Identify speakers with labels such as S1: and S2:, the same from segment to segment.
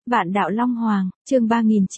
S1: Vạn đạo Long Hoàng, chương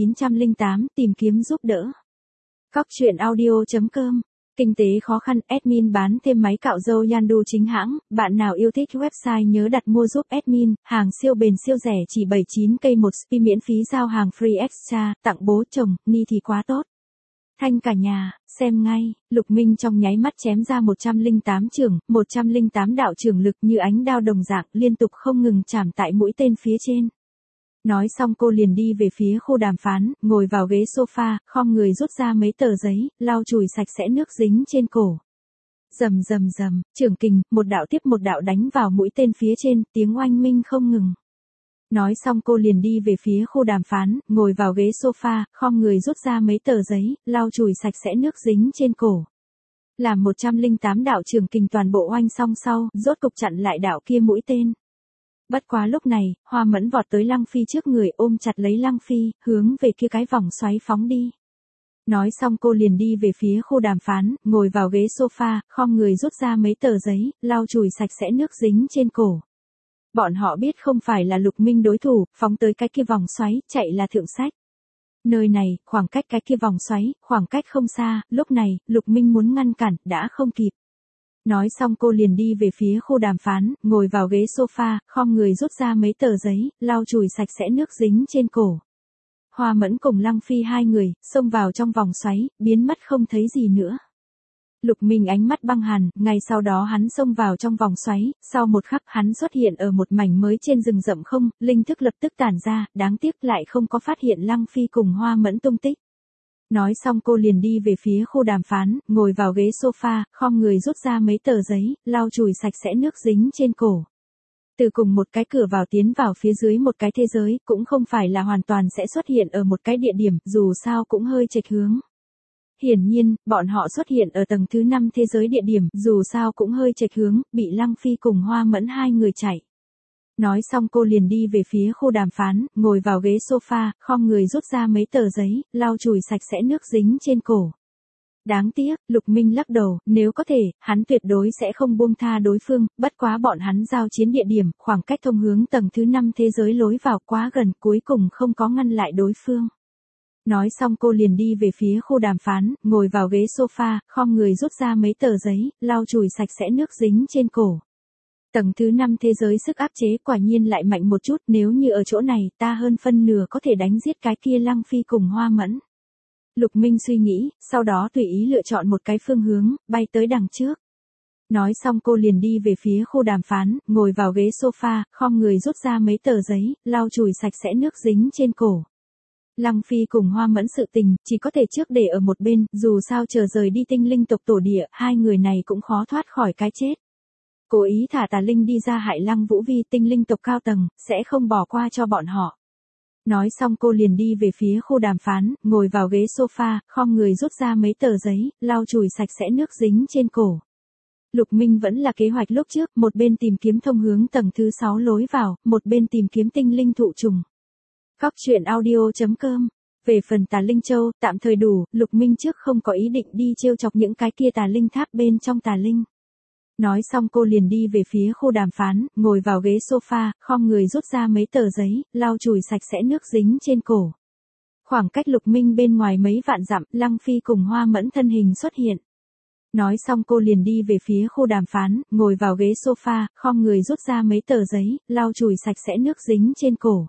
S1: 3908, tìm kiếm giúp đỡ. Cóc truyện audio.com. Kinh tế khó khăn, admin bán thêm máy cạo râu Yandu chính hãng, bạn nào yêu thích website nhớ đặt mua giúp admin, hàng siêu bền siêu rẻ chỉ 79k một spi miễn phí giao hàng free extra, tặng bố chồng, ni thì quá tốt. Thanh cả nhà, xem ngay, Lục Minh trong nháy mắt chém ra 108 chưởng, 108 đạo chưởng lực như ánh đao đồng dạng liên tục không ngừng chạm tại mũi tên phía trên. Nói xong cô liền đi về phía khu đàm phán, ngồi vào ghế sofa, khom người rút ra mấy tờ giấy, lau chùi sạch sẽ nước dính trên cổ. Rầm rầm rầm, chưởng kình, một đạo tiếp một đạo đánh vào mũi tên phía trên, tiếng oanh minh không ngừng. Nói xong cô liền đi về phía khu đàm phán, ngồi vào ghế sofa, khom người rút ra mấy tờ giấy, lau chùi sạch sẽ nước dính trên cổ. Làm 108 đạo chưởng kình toàn bộ oanh xong sau, rốt cục chặn lại đạo kia mũi tên. Bất quá lúc này, Hoa Mẫn vọt tới Lăng Phi trước người ôm chặt lấy Lăng Phi, hướng về kia cái vòng xoáy phóng đi. Nói xong cô liền đi về phía khu đàm phán, ngồi vào ghế sofa, khom người rút ra mấy tờ giấy, lau chùi sạch sẽ nước dính trên cổ. Bọn họ biết không phải là Lục Minh đối thủ, phóng tới cái kia vòng xoáy, chạy là thượng sách. Nơi này, khoảng cách cái kia vòng xoáy, khoảng cách không xa, lúc này, Lục Minh muốn ngăn cản, đã không kịp. Nói xong cô liền đi về phía khu đàm phán, ngồi vào ghế sofa, khom người rút ra mấy tờ giấy, lau chùi sạch sẽ nước dính trên cổ. Hoa Mẫn cùng Lăng Phi hai người, xông vào trong vòng xoáy, biến mất không thấy gì nữa. Lục Minh ánh mắt băng hàn, ngay sau đó hắn xông vào trong vòng xoáy, sau một khắc hắn xuất hiện ở một mảnh mới trên rừng rậm không, linh thức lập tức tản ra, đáng tiếc lại không có phát hiện Lăng Phi cùng Hoa Mẫn tung tích. Nói xong cô liền đi về phía khu đàm phán, ngồi vào ghế sofa, khom người rút ra mấy tờ giấy, lau chùi sạch sẽ nước dính trên cổ. Từ cùng một cái cửa vào tiến vào phía dưới một cái thế giới, cũng không phải là hoàn toàn sẽ xuất hiện ở một cái địa điểm, dù sao cũng hơi chệch hướng. Hiển nhiên, bọn họ xuất hiện ở tầng thứ 5 thế giới địa điểm, dù sao cũng hơi chệch hướng, bị Lăng Phi cùng Hoa Mẫn hai người chạy. Nói xong cô liền đi về phía khu đàm phán, ngồi vào ghế sofa, khom người rút ra mấy tờ giấy, lau chùi sạch sẽ nước dính trên cổ. Đáng tiếc, Lục Minh lắc đầu, nếu có thể, hắn tuyệt đối sẽ không buông tha đối phương, bất quá bọn hắn giao chiến địa điểm, khoảng cách thông hướng tầng thứ 5 thế giới lối vào quá gần, cuối cùng không có ngăn lại đối phương. Nói xong cô liền đi về phía khu đàm phán, ngồi vào ghế sofa, khom người rút ra mấy tờ giấy, lau chùi sạch sẽ nước dính trên cổ. Tầng thứ 5 thế giới sức áp chế quả nhiên lại mạnh một chút, nếu như ở chỗ này ta hơn phân nửa có thể đánh giết cái kia Lăng Phi cùng Hoa Mẫn. Lục Minh suy nghĩ, sau đó tùy ý lựa chọn một cái phương hướng, bay tới đằng trước. Nói xong cô liền đi về phía khu đàm phán, ngồi vào ghế sofa, khom người rút ra mấy tờ giấy, lau chùi sạch sẽ nước dính trên cổ. Lăng Phi cùng Hoa Mẫn sự tình, chỉ có thể trước để ở một bên, dù sao chờ rời đi tinh linh tộc tổ địa, hai người này cũng khó thoát khỏi cái chết. Cố ý thả tà linh đi ra hại Lăng Vũ Vi tinh linh tộc cao tầng, sẽ không bỏ qua cho bọn họ. Nói xong cô liền đi về phía khu đàm phán, ngồi vào ghế sofa, khom người rút ra mấy tờ giấy, lau chùi sạch sẽ nước dính trên cổ. Lục Minh vẫn là kế hoạch lúc trước, một bên tìm kiếm thông hướng tầng thứ 6 lối vào, một bên tìm kiếm tinh linh thụ trùng. Cóc truyện audio.com. Về phần tà linh châu, tạm thời đủ, Lục Minh trước không có ý định đi trêu chọc những cái kia tà linh tháp bên trong tà linh. Nói xong cô liền đi về phía khu đàm phán, ngồi vào ghế sofa, khom người rút ra mấy tờ giấy, lau chùi sạch sẽ nước dính trên cổ. Khoảng cách Lục Minh bên ngoài mấy vạn dặm, Lăng Phi cùng Hoa Mẫn thân hình xuất hiện. Nói xong cô liền đi về phía khu đàm phán, ngồi vào ghế sofa, khom người rút ra mấy tờ giấy, lau chùi sạch sẽ nước dính trên cổ.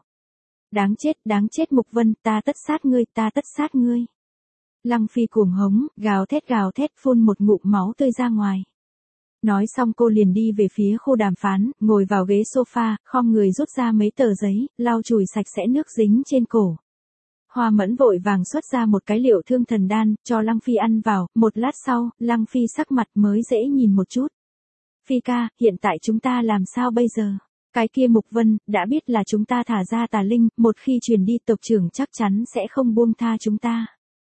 S1: Đáng chết Mục Vân, ta tất sát ngươi. Lăng Phi cuồng hống, gào thét phun một ngụm máu tươi ra ngoài. Nói xong cô liền đi về phía khu đàm phán, ngồi vào ghế sofa, khom người rút ra mấy tờ giấy, lau chùi sạch sẽ nước dính trên cổ. Hoa Mẫn vội vàng xuất ra một cái liệu thương thần đan, cho Lăng Phi ăn vào, một lát sau, Lăng Phi sắc mặt mới dễ nhìn một chút. Phi ca, hiện tại chúng ta làm sao bây giờ? Cái kia Mục Vân, đã biết là chúng ta thả ra tà linh, một khi truyền đi tộc trưởng chắc chắn sẽ không buông tha chúng ta.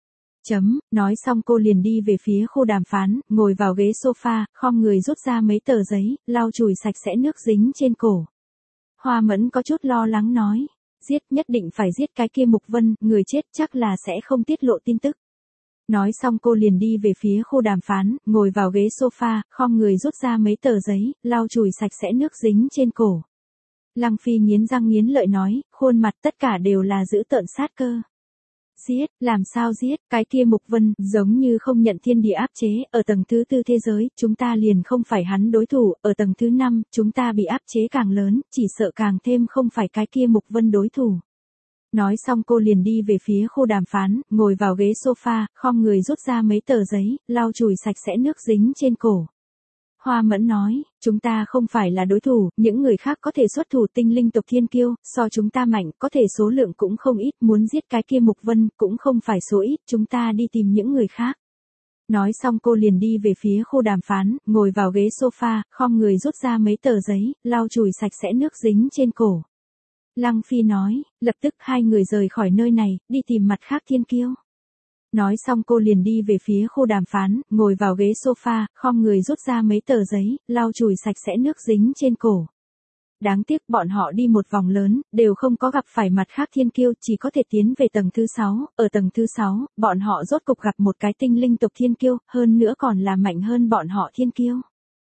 S1: Nói xong cô liền đi về phía khu đàm phán, ngồi vào ghế sofa, khom người rút ra mấy tờ giấy, lau chùi sạch sẽ nước dính trên cổ. Hoa Mẫn có chút lo lắng nói, nhất định phải giết cái kia Mục Vân, người chết chắc là sẽ không tiết lộ tin tức. Nói xong cô liền đi về phía khu đàm phán, ngồi vào ghế sofa, khom người rút ra mấy tờ giấy, lau chùi sạch sẽ nước dính trên cổ. Lăng Phi nghiến răng nghiến lợi nói, khuôn mặt tất cả đều là dữ tợn sát cơ. Giết, làm sao giết, cái kia Mục Vân, giống như không nhận thiên địa áp chế, ở tầng thứ 4 thế giới, chúng ta liền không phải hắn đối thủ, ở tầng thứ 5, chúng ta bị áp chế càng lớn, chỉ sợ càng thêm không phải cái kia Mục Vân đối thủ. Nói xong cô liền đi về phía khu đàm phán, ngồi vào ghế sofa, khom người rút ra mấy tờ giấy, lau chùi sạch sẽ nước dính trên cổ. Hoa Mẫn nói, chúng ta không phải là đối thủ, những người khác có thể xuất thủ tinh linh tộc thiên kiêu, so chúng ta mạnh, có thể số lượng cũng không ít, muốn giết cái kia Mục Vân, cũng không phải số ít, chúng ta đi tìm những người khác. Nói xong cô liền đi về phía khu đàm phán, ngồi vào ghế sofa, khom người rút ra mấy tờ giấy, lau chùi sạch sẽ nước dính trên cổ. Lăng Phi nói, lập tức hai người rời khỏi nơi này, đi tìm mặt khác thiên kiêu. Nói xong cô liền đi về phía khu đàm phán, ngồi vào ghế sofa, khom người rút ra mấy tờ giấy, lau chùi sạch sẽ nước dính trên cổ. Đáng tiếc bọn họ đi một vòng lớn, đều không có gặp phải mặt khác thiên kiêu, chỉ có thể tiến về tầng thứ 6, ở tầng thứ 6, bọn họ rốt cục gặp một cái tinh linh tộc thiên kiêu, hơn nữa còn là mạnh hơn bọn họ thiên kiêu.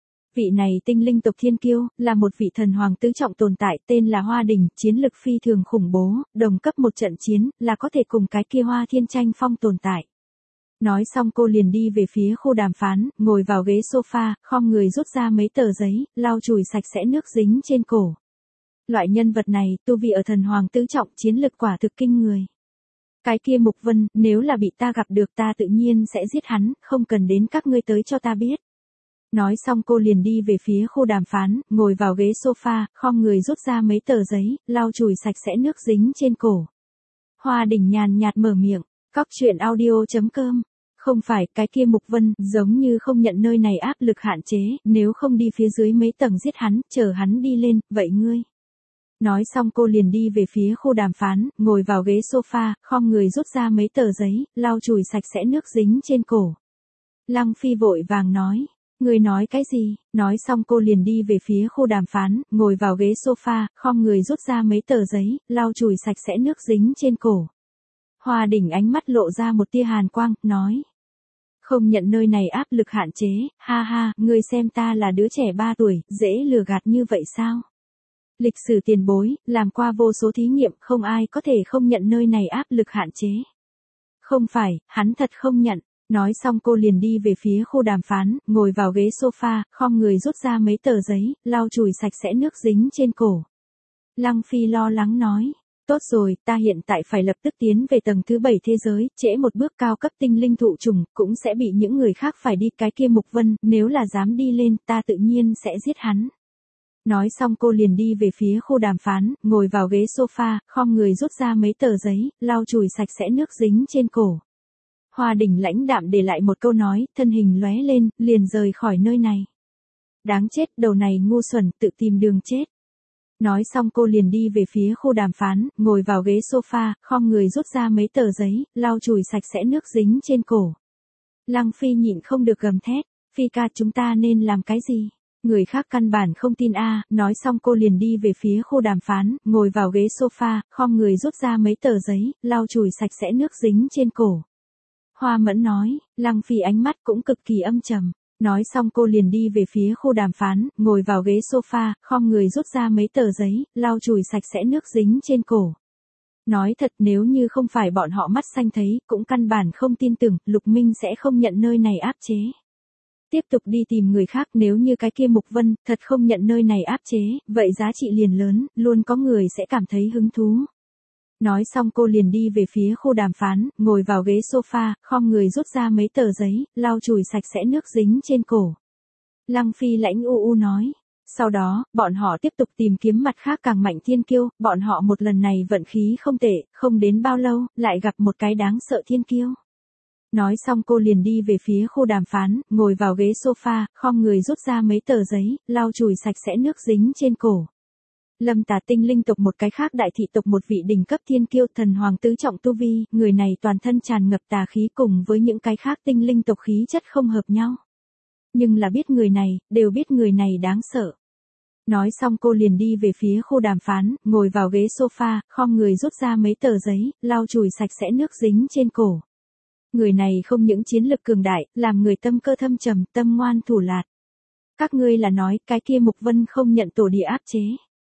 S1: Vị này tinh linh tộc thiên kiêu, là một vị thần hoàng tứ trọng tồn tại tên là Hoa Đình, chiến lực phi thường khủng bố, đồng cấp một trận chiến, là có thể cùng cái kia Hoa Thiên tranh phong tồn tại. Nói xong cô liền đi về phía khu đàm phán, ngồi vào ghế sofa, khom người rút ra mấy tờ giấy, lau chùi sạch sẽ nước dính trên cổ. Loại nhân vật này, tu vi ở thần hoàng tứ trọng chiến lực quả thực kinh người. Cái kia Mục Vân, nếu là bị ta gặp được ta tự nhiên sẽ giết hắn, không cần đến các ngươi tới cho ta biết. Nói xong cô liền đi về phía khu đàm phán, ngồi vào ghế sofa, khom người rút ra mấy tờ giấy, lau chùi sạch sẽ nước dính trên cổ. Hoa Đình nhàn nhạt mở miệng, cóc truyện audio.com. Không phải, cái kia Mục Vân, giống như không nhận nơi này áp lực hạn chế, nếu không đi phía dưới mấy tầng giết hắn, chờ hắn đi lên, vậy ngươi. Nói xong cô liền đi về phía khu đàm phán, ngồi vào ghế sofa, khom người rút ra mấy tờ giấy, lau chùi sạch sẽ nước dính trên cổ. Lăng Phi vội vàng nói. Người nói cái gì? Nói xong cô liền đi về phía khu đàm phán, ngồi vào ghế sofa, khom người rút ra mấy tờ giấy, lau chùi sạch sẽ nước dính trên cổ. Hoa Đình ánh mắt lộ ra một tia hàn quang, nói. Không nhận nơi này áp lực hạn chế, ha ha, ngươi xem ta là đứa trẻ 3 tuổi, dễ lừa gạt như vậy sao? Lịch sử tiền bối, làm qua vô số thí nghiệm, không ai có thể không nhận nơi này áp lực hạn chế. Không phải, hắn thật không nhận. Nói xong cô liền đi về phía khu đàm phán, ngồi vào ghế sofa, khom người rút ra mấy tờ giấy, lau chùi sạch sẽ nước dính trên cổ. Lăng Phi lo lắng nói, tốt rồi, ta hiện tại phải lập tức tiến về tầng thứ 7 thế giới, trễ một bước cao cấp tinh linh thụ trùng, cũng sẽ bị những người khác phải đi cái kia Mục Vân, nếu là dám đi lên, ta tự nhiên sẽ giết hắn. Nói xong cô liền đi về phía khu đàm phán, ngồi vào ghế sofa, khom người rút ra mấy tờ giấy, lau chùi sạch sẽ nước dính trên cổ. Hoa Đình lãnh đạm để lại một câu nói, thân hình lóe lên, liền rời khỏi nơi này. Đáng chết, đầu này ngu xuẩn, tự tìm đường chết. Nói xong cô liền đi về phía khu đàm phán, ngồi vào ghế sofa, khom người rút ra mấy tờ giấy, lau chùi sạch sẽ nước dính trên cổ. Lăng Phi nhịn không được gầm thét, Phi ca chúng ta nên làm cái gì? Người khác căn bản không tin a. Nói xong cô liền đi về phía khu đàm phán, ngồi vào ghế sofa, khom người rút ra mấy tờ giấy, lau chùi sạch sẽ nước dính trên cổ. Hoa Mẫn nói, Lăng Phi ánh mắt cũng cực kỳ âm trầm. Nói xong cô liền đi về phía khu đàm phán, ngồi vào ghế sofa, khom người rút ra mấy tờ giấy, lau chùi sạch sẽ nước dính trên cổ. Nói thật nếu như không phải bọn họ mắt xanh thấy, cũng căn bản không tin tưởng, Lục Minh sẽ không nhận nơi này áp chế. Tiếp tục đi tìm người khác, nếu như cái kia Mục Vân, thật không nhận nơi này áp chế, vậy giá trị liền lớn, luôn có người sẽ cảm thấy hứng thú. Nói xong cô liền đi về phía khu đàm phán, ngồi vào ghế sofa, khom người rút ra mấy tờ giấy, lau chùi sạch sẽ nước dính trên cổ. Lăng Phi lãnh u nói. Sau đó, bọn họ tiếp tục tìm kiếm mặt khác càng mạnh thiên kiêu, bọn họ một lần này vận khí không tệ, không đến bao lâu, lại gặp một cái đáng sợ thiên kiêu. Nói xong cô liền đi về phía khu đàm phán, ngồi vào ghế sofa, khom người rút ra mấy tờ giấy, lau chùi sạch sẽ nước dính trên cổ. Lâm Tà tinh linh tộc một cái khác đại thị tộc một vị đỉnh cấp thiên kiêu thần hoàng tứ trọng tu vi, người này toàn thân tràn ngập tà khí cùng với những cái khác tinh linh tộc khí chất không hợp nhau. Nhưng là biết người này, đều biết người này đáng sợ. Nói xong cô liền đi về phía khu đàm phán, ngồi vào ghế sofa, khom người rút ra mấy tờ giấy, lau chùi sạch sẽ nước dính trên cổ. Người này không những chiến lực cường đại, làm người tâm cơ thâm trầm, tâm ngoan thủ lạt. Các ngươi là nói, cái kia Mục Vân không nhận tổ địa áp chế.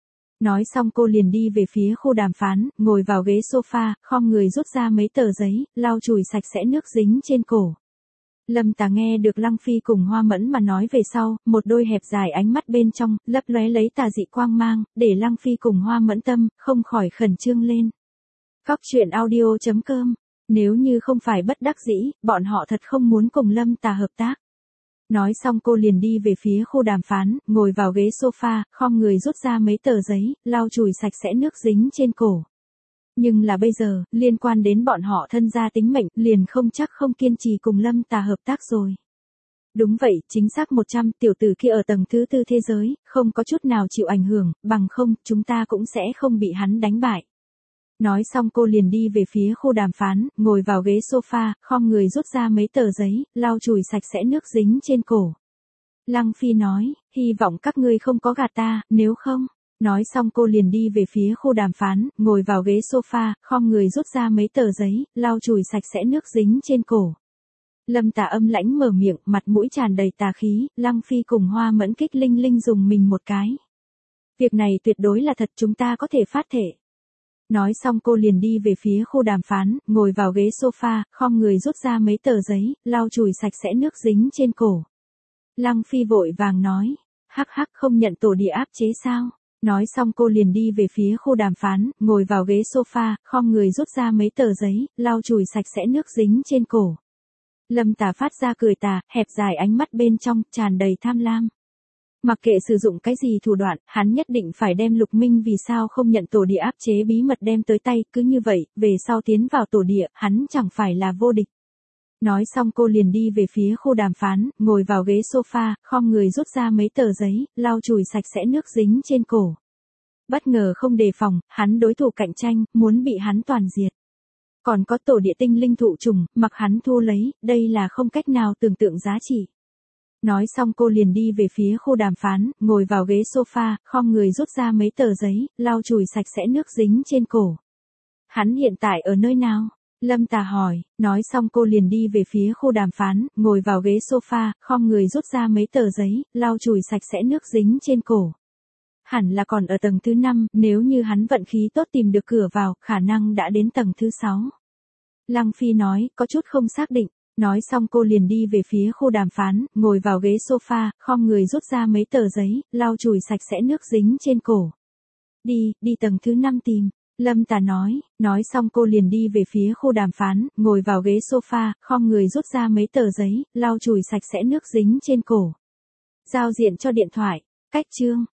S1: Nói xong cô liền đi về phía khu đàm phán, ngồi vào ghế sofa, khom người rút ra mấy tờ giấy, lau chùi sạch sẽ nước dính trên cổ. Lâm Tà nghe được Lăng Phi cùng Hoa Mẫn mà nói về sau, một đôi hẹp dài ánh mắt bên trong, lấp lóe lấy tà dị quang mang, để Lăng Phi cùng Hoa Mẫn tâm, không khỏi khẩn trương lên. Cóc truyện audio.com. Nếu như không phải bất đắc dĩ, bọn họ thật không muốn cùng Lâm Tà hợp tác. Nói xong cô liền đi về phía khu đàm phán, ngồi vào ghế sofa, khom người rút ra mấy tờ giấy, lau chùi sạch sẽ nước dính trên cổ. Nhưng là bây giờ, liên quan đến bọn họ thân gia tính mệnh, liền không chắc không kiên trì cùng Lâm Tà hợp tác rồi. Đúng vậy, chính xác 100, tiểu tử kia ở tầng thứ 4 thế giới, không có chút nào chịu ảnh hưởng, bằng không, chúng ta cũng sẽ không bị hắn đánh bại. Nói xong cô liền đi về phía khu đàm phán, ngồi vào ghế sofa, khom người rút ra mấy tờ giấy, lau chùi sạch sẽ nước dính trên cổ. Lăng Phi nói, hy vọng các ngươi không có gạt ta, nếu không. Nói xong cô liền đi về phía khu đàm phán, ngồi vào ghế sofa, khom người rút ra mấy tờ giấy, lau chùi sạch sẽ nước dính trên cổ. Lâm Tà âm lãnh mở miệng, mặt mũi tràn đầy tà khí, Lăng Phi cùng Hoa Mẫn kích linh linh dùng mình một cái. Việc này tuyệt đối là thật, chúng ta có thể phát thể. Nói xong cô liền đi về phía khu đàm phán, ngồi vào ghế sofa, khom người rút ra mấy tờ giấy, lau chùi sạch sẽ nước dính trên cổ. Lăng Phi vội vàng nói, hắc hắc không nhận tổ địa áp chế sao? Nói xong cô liền đi về phía khu đàm phán, ngồi vào ghế sofa, khom người rút ra mấy tờ giấy, lau chùi sạch sẽ nước dính trên cổ. Lâm Tà phát ra cười tà, hẹp dài ánh mắt bên trong, tràn đầy tham lam. Mặc kệ sử dụng cái gì thủ đoạn, hắn nhất định phải đem Lục Minh vì sao không nhận tổ địa áp chế bí mật đem tới tay, cứ như vậy, về sau tiến vào tổ địa, hắn chẳng phải là vô địch. Nói xong cô liền đi về phía khu đàm phán, ngồi vào ghế sofa, khom người rút ra mấy tờ giấy, lau chùi sạch sẽ nước dính trên cổ. Bất ngờ không đề phòng, hắn đối thủ cạnh tranh, muốn bị hắn toàn diệt. Còn có tổ địa tinh linh thụ trùng, mặc hắn thu lấy, đây là không cách nào tưởng tượng giá trị. Nói xong cô liền đi về phía khu đàm phán, ngồi vào ghế sofa, khom người rút ra mấy tờ giấy, lau chùi sạch sẽ nước dính trên cổ. Hắn hiện tại ở nơi nào? Lâm Tà hỏi, nói xong cô liền đi về phía khu đàm phán, ngồi vào ghế sofa, khom người rút ra mấy tờ giấy, lau chùi sạch sẽ nước dính trên cổ. Hẳn là còn ở tầng thứ 5, nếu như hắn vận khí tốt tìm được cửa vào, khả năng đã đến tầng thứ 6. Lăng Phi nói, có chút không xác định. Nói xong cô liền đi về phía khu đàm phán, ngồi vào ghế sofa, khom người rút ra mấy tờ giấy, lau chùi sạch sẽ nước dính trên cổ. Đi tầng thứ 5 tìm. Lâm Tà nói xong cô liền đi về phía khu đàm phán, ngồi vào ghế sofa, khom người rút ra mấy tờ giấy, lau chùi sạch sẽ nước dính trên cổ. Giao diện cho điện thoại, cách chương.